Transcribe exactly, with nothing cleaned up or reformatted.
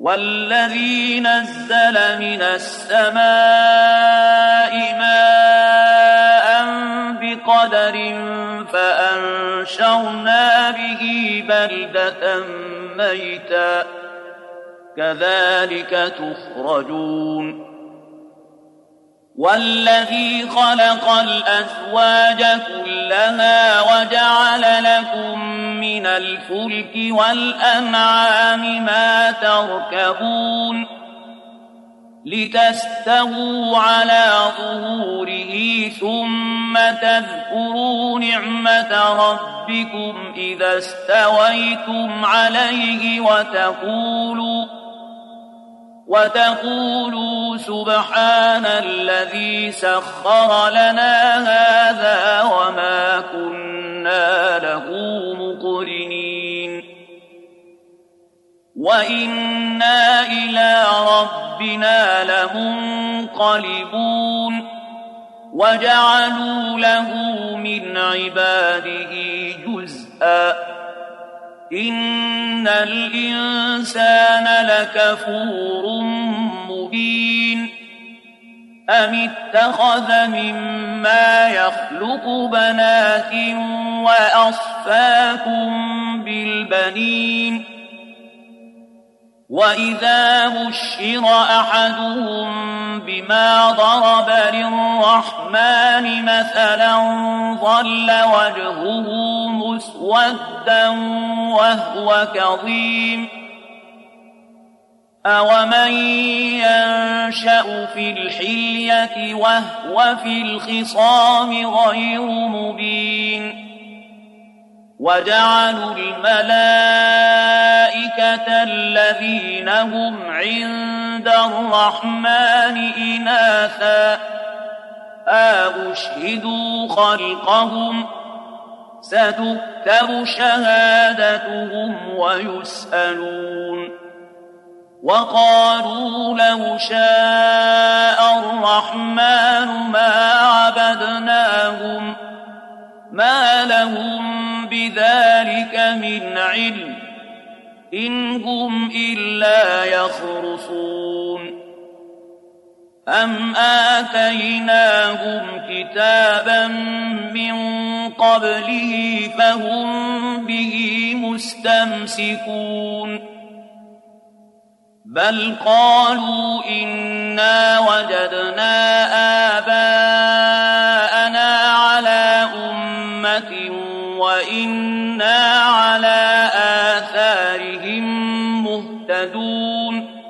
والذي نزل من السماء ماء بقدر فأنشرنا به بلدة ميتا كذلك تخرجون والذي خلق الأزواج كلها وجعل لكم من الفلك والأنعام ما تركبون لتستووا على ظهوره ثم تذكروا نعمة ربكم إذا استويتم عليه وتقولوا وتقولوا سبحان الذي سخر لنا هذا وما كنا له مقرنين وإنا إلى ربنا لمنقلبون وجعلوا له من عباده جزءا إن الإنسان لكفور مبين أم اتخذ مما يخلق بنات وأصفاكم بالبنين وإذا بشر أحدهم بما ضرب للرحمن مثلا ظل وجهه مسودا وهو كظيم أومن ينشأ في الحلية وهو في الخصام غير مبين وجعلوا الملائكة الذين هم عند الرحمن إناثا أشهدوا خلقهم ستكتب شهادتهم ويسألون وقالوا لو شاء الرحمن ما عبدناهم ما لهم بذلك من علم إن هم إلا يخرصون أم آتيناهم كتابا من قبله فهم به مستمسكون بل قالوا إنا وجدنا آباءنا على أمة وإنا على آثارهم مهتدون